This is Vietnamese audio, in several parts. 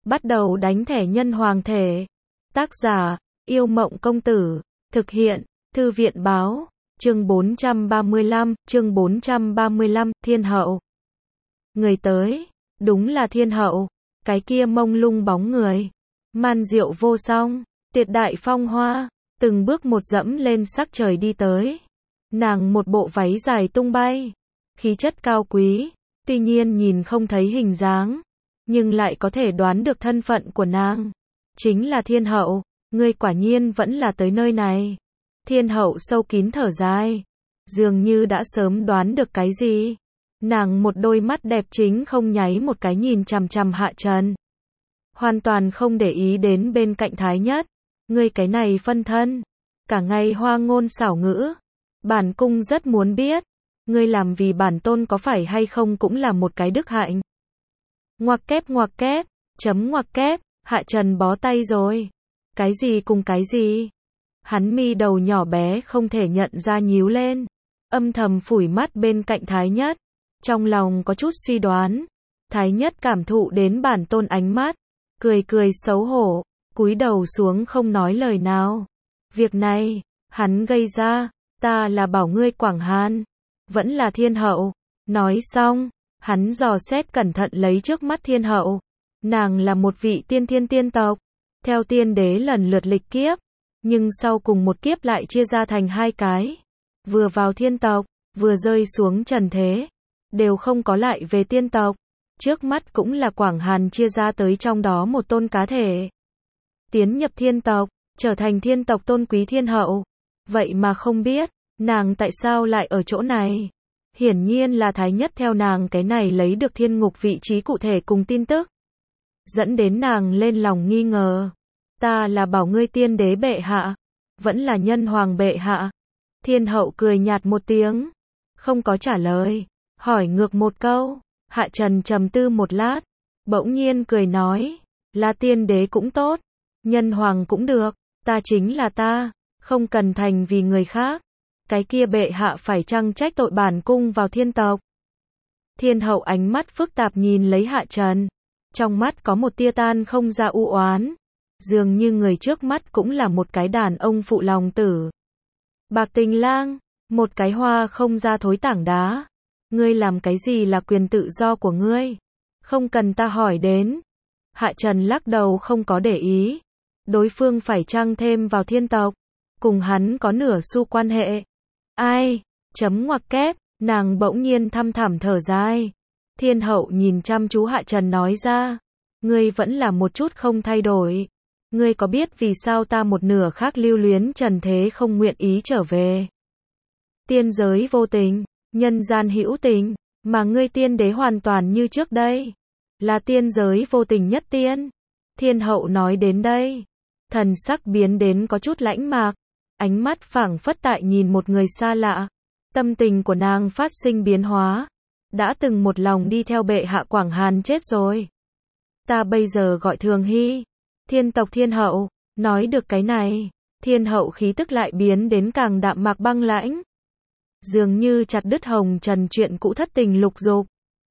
Bắt đầu đánh thẻ nhân hoàng thể. Tác giả, Yêu Mộng Công Tử. Thực hiện, Thư viện Báo. Chương 435, chương 435, Thiên Hậu. Người tới, đúng là Thiên Hậu. Cái kia mông lung bóng người. Man diệu vô song, tuyệt đại phong hoa, từng bước một dẫm lên sắc trời đi tới. Nàng một bộ váy dài tung bay, khí chất cao quý, tuy nhiên nhìn không thấy hình dáng, nhưng lại có thể đoán được thân phận của nàng. Chính là Thiên Hậu, ngươi quả nhiên vẫn là tới nơi này. Thiên Hậu sâu kín thở dài, dường như đã sớm đoán được cái gì. Nàng một đôi mắt đẹp chính không nháy một cái nhìn chằm chằm Hạ Trần. Hoàn toàn không để ý đến bên cạnh Thái Nhất. Ngươi cái này phân thân, cả ngày hoa ngôn xảo ngữ. Bản cung rất muốn biết, ngươi làm vì bản tôn có phải hay không cũng là một cái đức hạnh. Ngoặc kép, chấm ngoặc kép, Hạ Trần bó tay rồi. Cái gì cùng cái gì? Hắn mi đầu nhỏ bé không thể nhận ra nhíu lên, âm thầm phủi mắt bên cạnh Thái Nhất. Trong lòng có chút suy đoán. Thái Nhất cảm thụ đến bản tôn ánh mắt, cười cười xấu hổ, cúi đầu xuống không nói lời nào. Việc này, hắn gây ra, ta là bảo ngươi Quảng Hàn, vẫn là Thiên Hậu. Nói xong, hắn dò xét cẩn thận lấy trước mắt Thiên Hậu. Nàng là một vị tiên tộc, theo tiên đế lần lượt lịch kiếp, nhưng sau cùng một kiếp lại chia ra thành hai cái. Vừa vào thiên tộc, vừa rơi xuống trần thế, đều không có lại về tiên tộc. Trước mắt cũng là Quảng Hàn chia ra tới trong đó một tôn cá thể. Tiến nhập thiên tộc, trở thành thiên tộc tôn quý Thiên Hậu. Vậy mà không biết, nàng tại sao lại ở chỗ này. Hiển nhiên là Thái Nhất theo nàng cái này lấy được thiên ngục vị trí cụ thể cùng tin tức, dẫn đến nàng lên lòng nghi ngờ. Ta là bảo ngươi tiên đế bệ hạ, vẫn là nhân hoàng bệ hạ. Thiên Hậu cười nhạt một tiếng, không có trả lời, hỏi ngược một câu. Hạ Trần trầm tư một lát, bỗng nhiên cười nói, là tiên đế cũng tốt, nhân hoàng cũng được, ta chính là ta, không cần thành vì người khác. Cái kia bệ hạ phải chăng trách tội bản cung vào thiên tộc? Thiên Hậu ánh mắt phức tạp nhìn lấy Hạ Trần, trong mắt có một tia tan không ra u oán, dường như người trước mắt cũng là một cái đàn ông phụ lòng tử. Bạc Tình Lang, một cái hoa không ra thối tảng đá. Ngươi làm cái gì là quyền tự do của ngươi, không cần ta hỏi đến. Hạ Trần lắc đầu không có để ý. Đối phương phải chăng thêm vào thiên tộc, cùng hắn có nửa xu quan hệ. Ai, chấm ngoặc kép, nàng bỗng nhiên thăm thẳm thở dài. Thiên Hậu nhìn chăm chú Hạ Trần nói ra, ngươi vẫn là một chút không thay đổi. Ngươi có biết vì sao ta một nửa khác lưu luyến trần thế không nguyện ý trở về? Tiên giới vô tình, nhân gian hữu tình, mà ngươi tiên đế hoàn toàn như trước đây, là tiên giới vô tình nhất tiên. Thiên Hậu nói đến đây, thần sắc biến đến có chút lãnh mạc, ánh mắt phảng phất tại nhìn một người xa lạ. Tâm tình của nàng phát sinh biến hóa, đã từng một lòng đi theo bệ hạ Quảng Hàn chết rồi. Ta bây giờ gọi Thường Hy, thiên tộc Thiên Hậu. Nói được cái này, Thiên Hậu khí tức lại biến đến càng đạm mạc băng lãnh, dường như chặt đứt hồng trần chuyện cũ thất tình lục dục.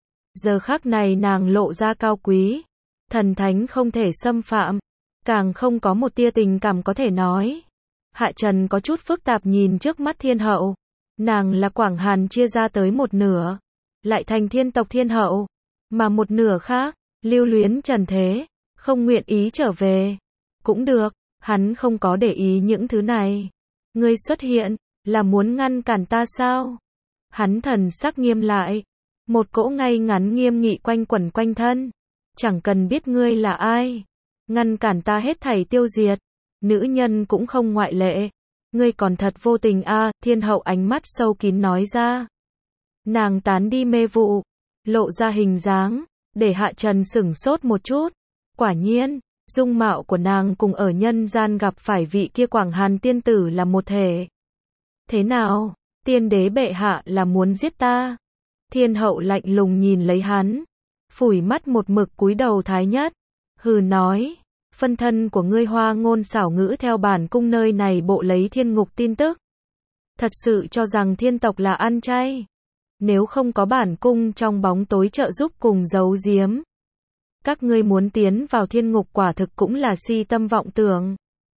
Giờ khắc này nàng lộ ra cao quý, thần thánh không thể xâm phạm, càng không có một tia tình cảm có thể nói. Hạ Trần có chút phức tạp nhìn trước mắt Thiên Hậu. Nàng là Quảng Hàn chia ra tới một nửa, lại thành thiên tộc Thiên Hậu, mà một nửa khác, lưu luyến trần thế, không nguyện ý trở về. Cũng được, hắn không có để ý những thứ này. Ngươi xuất hiện, là muốn ngăn cản ta sao? Hắn thần sắc nghiêm lại, một cỗ ngay ngắn nghiêm nghị quanh quẩn quanh thân. Chẳng cần biết ngươi là ai, ngăn cản ta hết thảy tiêu diệt. Nữ nhân cũng không ngoại lệ. Ngươi còn thật vô tình a. Thiên Hậu ánh mắt sâu kín nói ra. Nàng tán đi mê vụ, lộ ra hình dáng, để Hạ Trần sửng sốt một chút. Quả nhiên, dung mạo của nàng cùng ở nhân gian gặp phải vị kia Quảng Hàn tiên tử là một thể. Thế nào, tiên đế bệ hạ là muốn giết ta? Thiên Hậu lạnh lùng nhìn lấy hắn, phủi mắt một mực cúi đầu Thái Nhất, hừ nói, phân thân của ngươi hoa ngôn xảo ngữ theo bản cung nơi này bộ lấy thiên ngục tin tức. Thật sự cho rằng thiên tộc là ăn chay? Nếu không có bản cung trong bóng tối trợ giúp cùng giấu giếm, Các ngươi muốn tiến vào thiên ngục quả thực cũng là si tâm vọng tưởng.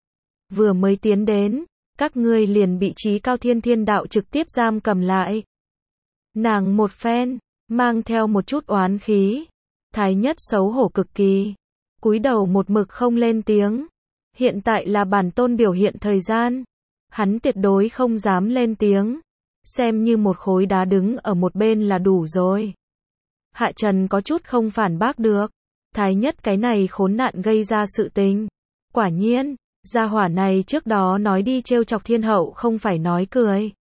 Vừa mới tiến đến, các ngươi liền bị Chí Cao Thiên Thiên Đạo trực tiếp giam cầm lại. Nàng một phen, mang theo một chút oán khí. Thái Nhất xấu hổ cực kỳ, cúi đầu một mực không lên tiếng. Hiện tại là bản tôn biểu hiện thời gian, hắn tuyệt đối không dám lên tiếng, xem như một khối đá đứng ở một bên là đủ rồi. Hạ Trần có chút không phản bác được, Thái Nhất cái này khốn nạn gây ra sự tình. Quả nhiên, gia hỏa này trước đó nói đi trêu chọc thiên hậu không phải nói cười,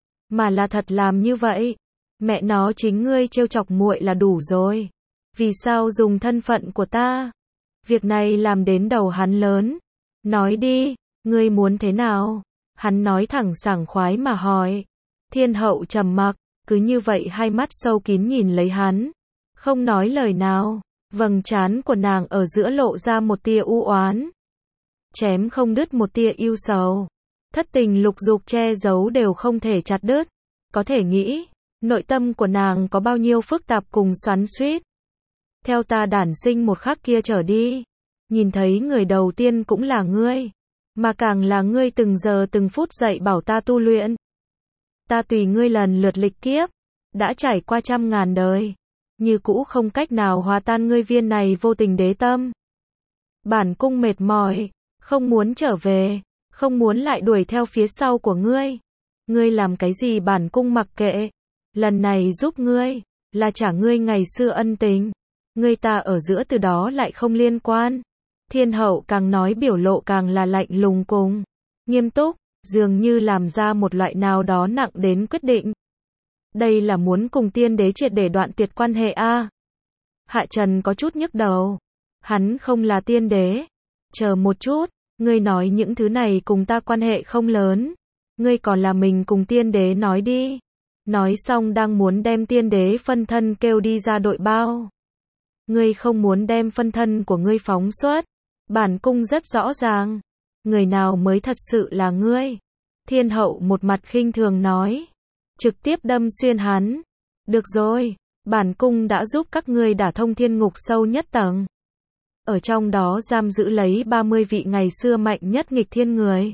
mà là thật làm như vậy. Mẹ nó, chính ngươi trêu chọc muội là đủ rồi, vì sao dùng thân phận của ta? Việc này làm đến đầu hắn lớn. Nói đi, ngươi muốn thế nào? Hắn nói thẳng sảng khoái mà hỏi. Thiên hậu trầm mặc, cứ như vậy hai mắt sâu kín nhìn lấy hắn, không nói lời nào. Vầng trán của nàng ở giữa lộ ra một tia u oán, chém không đứt một tia yêu sầu. Thất tình lục dục che giấu đều không thể chặt đứt. Có thể nghĩ, nội tâm của nàng có bao nhiêu phức tạp cùng xoắn xuýt. Theo ta đản sinh một khắc kia trở đi, nhìn thấy người đầu tiên cũng là ngươi, mà càng là ngươi từng giờ từng phút dạy bảo ta tu luyện. Ta tùy ngươi lần lượt lịch kiếp, đã trải qua trăm ngàn đời, như cũ không cách nào hòa tan ngươi viên này vô tình đế tâm. Bản cung mệt mỏi, không muốn trở về, không muốn lại đuổi theo phía sau của ngươi. Ngươi làm cái gì bản cung mặc kệ. Lần này giúp ngươi, là trả ngươi ngày xưa ân tình. Ngươi ta ở giữa từ đó lại không liên quan. Thiên hậu càng nói biểu lộ càng là lạnh lùng cùng nghiêm túc, dường như làm ra một loại nào đó nặng đến quyết định. Đây là muốn cùng tiên đế triệt để đoạn tuyệt quan hệ a? Hạ Trần có chút nhức đầu. Hắn không là tiên đế. Chờ một chút, ngươi nói những thứ này cùng ta quan hệ không lớn. Ngươi còn là mình cùng tiên đế nói đi. Nói xong đang muốn đem tiên đế phân thân kêu đi ra đội bao. Ngươi không muốn đem phân thân của ngươi phóng xuất. Bản cung rất rõ ràng. Người nào mới thật sự là ngươi? Thiên hậu một mặt khinh thường nói. Trực tiếp đâm xuyên hắn. Được rồi, bản cung đã giúp các ngươi đả thông thiên ngục sâu nhất tầng. Ở trong đó giam giữ lấy 30 vị ngày xưa mạnh nhất nghịch thiên người.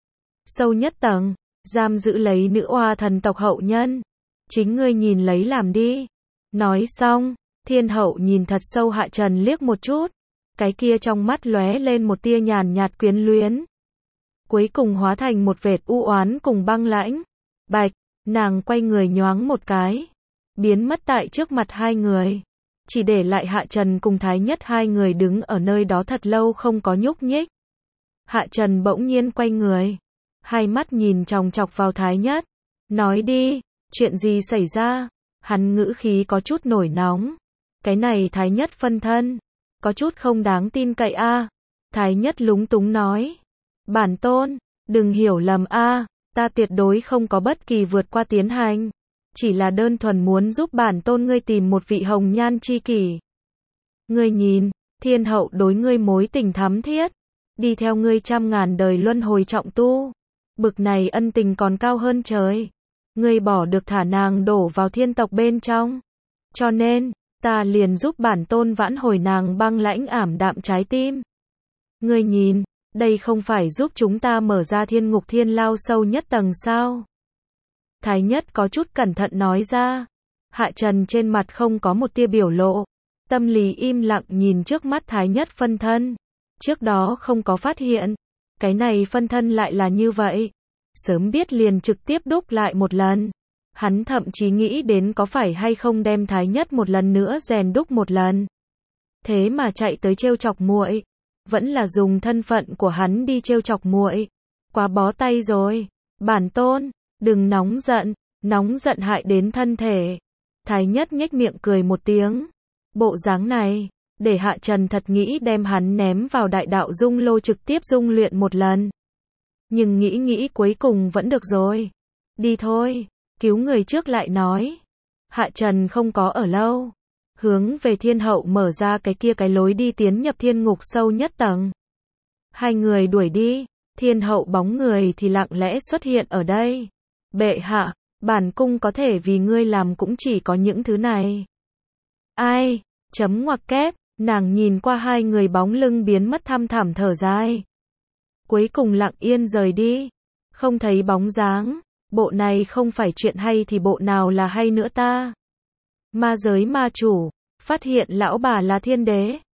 Sâu nhất tầng, giam giữ lấy nữ oa thần tộc hậu nhân. Chính ngươi nhìn lấy làm đi. Nói xong, thiên hậu nhìn thật sâu Hạ Trần liếc một chút. Cái kia trong mắt lóe lên một tia nhàn nhạt quyến luyến. Cuối cùng hóa thành một vệt u oán cùng băng lãnh. Bạch, nàng quay người nhoáng một cái, biến mất tại trước mặt hai người. Chỉ để lại Hạ Trần cùng Thái Nhất hai người đứng ở nơi đó thật lâu không có nhúc nhích. Hạ Trần bỗng nhiên quay người, hai mắt nhìn chòng chọc vào Thái Nhất. Nói đi, chuyện gì xảy ra? Hắn ngữ khí có chút nổi nóng. Cái này Thái Nhất phân thân, có chút không đáng tin cậy a. Thái Nhất lúng túng nói. Bản tôn, đừng hiểu lầm a, ta tuyệt đối không có bất kỳ vượt qua tiến hành. Chỉ là đơn thuần muốn giúp bản tôn ngươi tìm một vị hồng nhan chi kỷ. Ngươi nhìn, thiên hậu đối ngươi mối tình thắm thiết, đi theo ngươi trăm ngàn đời luân hồi trọng tu. Bực này ân tình còn cao hơn trời. Ngươi bỏ được thả nàng đổ vào thiên tộc bên trong. Cho nên, ta liền giúp bản tôn vãn hồi nàng băng lãnh ảm đạm trái tim. Ngươi nhìn, đây không phải giúp chúng ta mở ra thiên ngục thiên lao sâu nhất tầng sao? Thái Nhất có chút cẩn thận nói ra. Hạ Trần trên mặt không có một tia biểu lộ. Tâm lý im lặng nhìn trước mắt Thái Nhất phân thân. Trước đó không có phát hiện. Cái này phân thân lại là như vậy. Sớm biết liền trực tiếp đúc lại một lần. Hắn thậm chí nghĩ đến có phải hay không đem Thái Nhất một lần nữa rèn đúc một lần. Thế mà chạy tới trêu chọc muội, vẫn là dùng thân phận của hắn đi trêu chọc muội. Quá bó tay rồi. Bản tôn, đừng nóng giận hại đến thân thể. Thái Nhất nhếch miệng cười một tiếng. Bộ dáng này, để Hạ Trần thật nghĩ đem hắn ném vào đại đạo dung lô trực tiếp dung luyện một lần. Nhưng nghĩ cuối cùng vẫn được rồi. Đi thôi, cứu người trước lại nói. Hạ Trần không có ở lâu. Hướng về thiên hậu mở ra cái lối đi tiến nhập thiên ngục sâu nhất tầng. Hai người đuổi đi, thiên hậu bóng người thì lặng lẽ xuất hiện ở đây. Bệ hạ, bản cung có thể vì ngươi làm cũng chỉ có những thứ này. Ai? Chấm ngoặc kép, Nàng nhìn qua hai người bóng lưng biến mất thăm thẳm thở dài. Cuối cùng lặng yên rời đi. Không thấy bóng dáng. Bộ này không phải chuyện hay thì bộ nào là hay nữa ta? Ma giới ma chủ. Phát hiện lão bà là thiên đế.